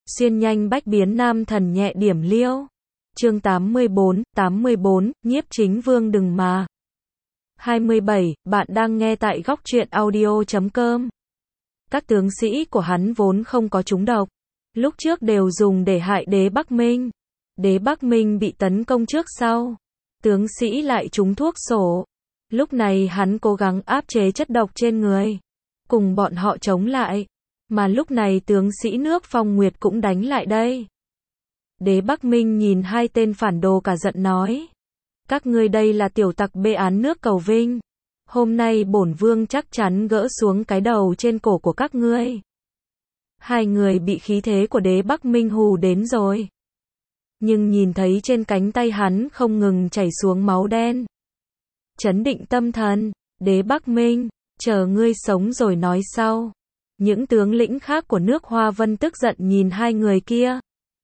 xuyên nhanh bách biến nam thần nhẹ điểm liêu. Chương 84, Nhiếp Chính Vương đừng mà. 27, bạn đang nghe tại góc truyện audio.com. Các tướng sĩ của hắn vốn không có trúng độc, lúc trước đều dùng để hại đế Bắc Minh. Đế Bắc Minh bị tấn công trước sau, tướng sĩ lại trúng thuốc sổ. Lúc này hắn cố gắng áp chế chất độc trên người, cùng bọn họ chống lại. Mà lúc này tướng sĩ nước Phong Nguyệt cũng đánh lại đây. Đế Bắc Minh nhìn hai tên phản đồ cả giận nói: các ngươi đây là tiểu tặc bê án nước Cầu Vinh. Hôm nay bổn vương chắc chắn gỡ xuống cái đầu trên cổ của các ngươi. Hai người bị khí thế của đế Bắc Minh hù đến rồi. Nhưng nhìn thấy trên cánh tay hắn không ngừng chảy xuống máu đen. Chấn định tâm thần, đế Bắc Minh, chờ ngươi sống rồi nói sau. Những tướng lĩnh khác của nước Hoa Vân tức giận nhìn hai người kia,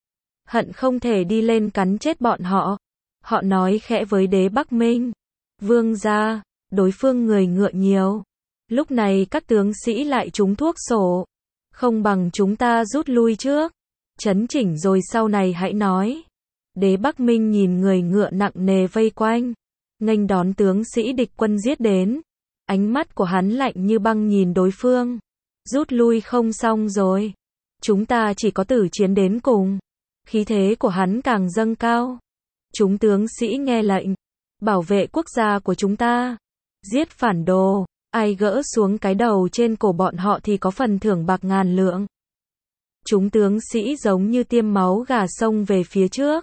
hận không thể đi lên cắn chết bọn họ. Họ nói khẽ với đế Bắc Minh: vương gia, đối phương người ngựa nhiều, lúc này các tướng sĩ lại trúng thuốc sổ, không bằng chúng ta rút lui trước, chấn chỉnh rồi sau này hãy nói. Đế Bắc Minh nhìn người ngựa nặng nề vây quanh, nghênh đón tướng sĩ địch quân giết đến. Ánh mắt của hắn lạnh như băng nhìn đối phương. Rút lui không xong rồi, chúng ta chỉ có tử chiến đến cùng. Khí thế của hắn càng dâng cao. Chúng tướng sĩ nghe lệnh, bảo vệ quốc gia của chúng ta, giết phản đồ, ai gỡ xuống cái đầu trên cổ bọn họ thì có phần thưởng bạc ngàn lượng. Chúng tướng sĩ giống như tiêm máu gà xông về phía trước.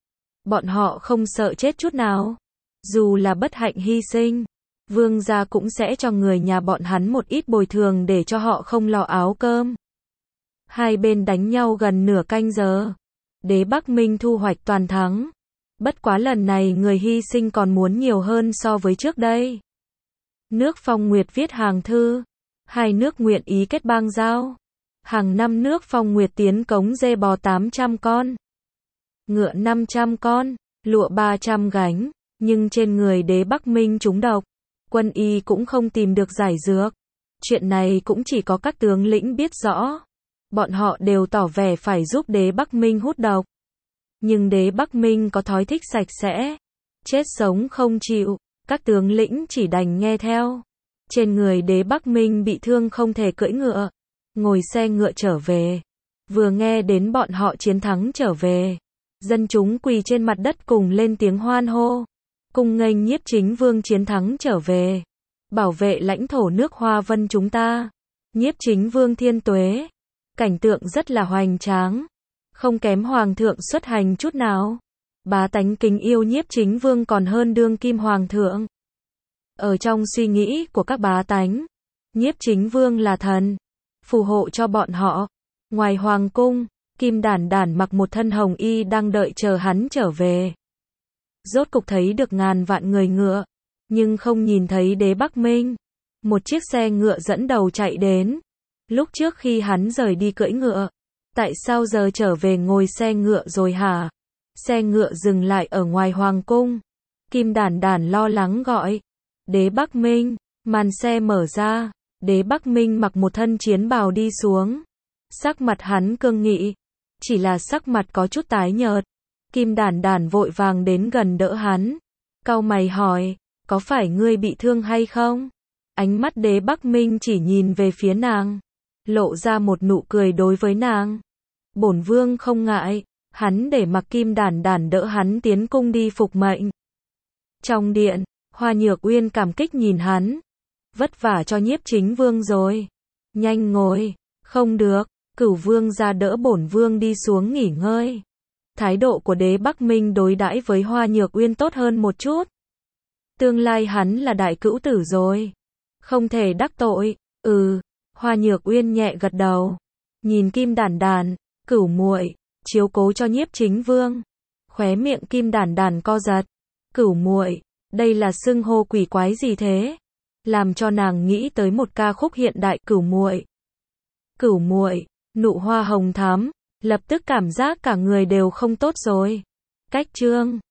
Bọn họ không sợ chết chút nào. Dù là bất hạnh hy sinh, vương gia cũng sẽ cho người nhà bọn hắn một ít bồi thường để cho họ không lo áo cơm. Hai bên đánh nhau gần nửa canh giờ. Đế Bắc Minh thu hoạch toàn thắng. Bất quá lần này người hy sinh còn muốn nhiều hơn so với trước đây. Nước Phong Nguyệt viết hàng thư, hai nước nguyện ý kết bang giao. Hàng năm nước Phong Nguyệt tiến cống dê bò 800 con, ngựa 500 con, lụa 300 gánh. Nhưng trên người đế Bắc Minh trúng độc, quân y cũng không tìm được giải dược. Chuyện này cũng chỉ có các tướng lĩnh biết rõ. Bọn họ đều tỏ vẻ phải giúp đế Bắc Minh hút độc. Nhưng đế Bắc Minh có thói thích sạch sẽ, chết sống không chịu, các tướng lĩnh chỉ đành nghe theo. Trên người đế Bắc Minh bị thương không thể cưỡi ngựa, ngồi xe ngựa trở về. Vừa nghe đến bọn họ chiến thắng trở về, dân chúng quỳ trên mặt đất cùng lên tiếng hoan hô, cùng nghênh Nhiếp Chính Vương chiến thắng trở về, bảo vệ lãnh thổ nước Hoa Vân chúng ta. Nhiếp Chính Vương thiên tuế. Cảnh tượng rất là hoành tráng, không kém hoàng thượng xuất hành chút nào. Bá tánh kính yêu Nhiếp Chính Vương còn hơn đương kim hoàng thượng. Ở trong suy nghĩ của các bá tánh, Nhiếp Chính Vương là thần, phù hộ cho bọn họ. Ngoài hoàng cung, Kim Đản Đản mặc một thân hồng y đang đợi chờ hắn trở về. Rốt cục thấy được ngàn vạn người ngựa, nhưng không nhìn thấy đế Bắc Minh. Một chiếc xe ngựa dẫn đầu chạy đến. Lúc trước khi hắn rời đi cưỡi ngựa, tại sao giờ trở về ngồi xe ngựa rồi hả? Xe ngựa dừng lại ở ngoài hoàng cung. Kim Đản Đản lo lắng gọi: đế Bắc Minh. Màn xe mở ra, đế Bắc Minh mặc một thân chiến bào đi xuống. Sắc mặt hắn cương nghị, chỉ là sắc mặt có chút tái nhợt. Kim Đản Đản vội vàng đến gần đỡ hắn, cau mày hỏi: có phải ngươi bị thương hay không? Ánh mắt đế Bắc Minh chỉ nhìn về phía nàng, lộ ra một nụ cười đối với nàng. Bổn vương không ngại. Hắn để mặc Kim Đản Đản đỡ hắn tiến cung đi phục mệnh. Trong điện, Hoa Nhược Uyên cảm kích nhìn hắn. Vất vả cho Nhiếp Chính Vương rồi. Nhanh ngồi. Không được, Cửu Vương ra đỡ bổn vương đi xuống nghỉ ngơi. Thái độ của đế Bắc Minh đối đãi với Hoa Nhược Uyên tốt hơn một chút. Tương lai hắn là đại cữu tử rồi, không thể đắc tội. Hoa Nhược Uyên nhẹ gật đầu, nhìn Kim Đản Đản: cửu muội, chiếu cố cho Nhiếp Chính Vương. Khóe miệng Kim Đản Đản co giật. Cửu muội, đây là xưng hô quỷ quái gì thế? Làm cho nàng nghĩ tới một ca khúc hiện đại. Cửu muội, cửu muội, nụ hoa hồng thắm, lập tức cảm giác cả người đều không tốt rồi. Cách chương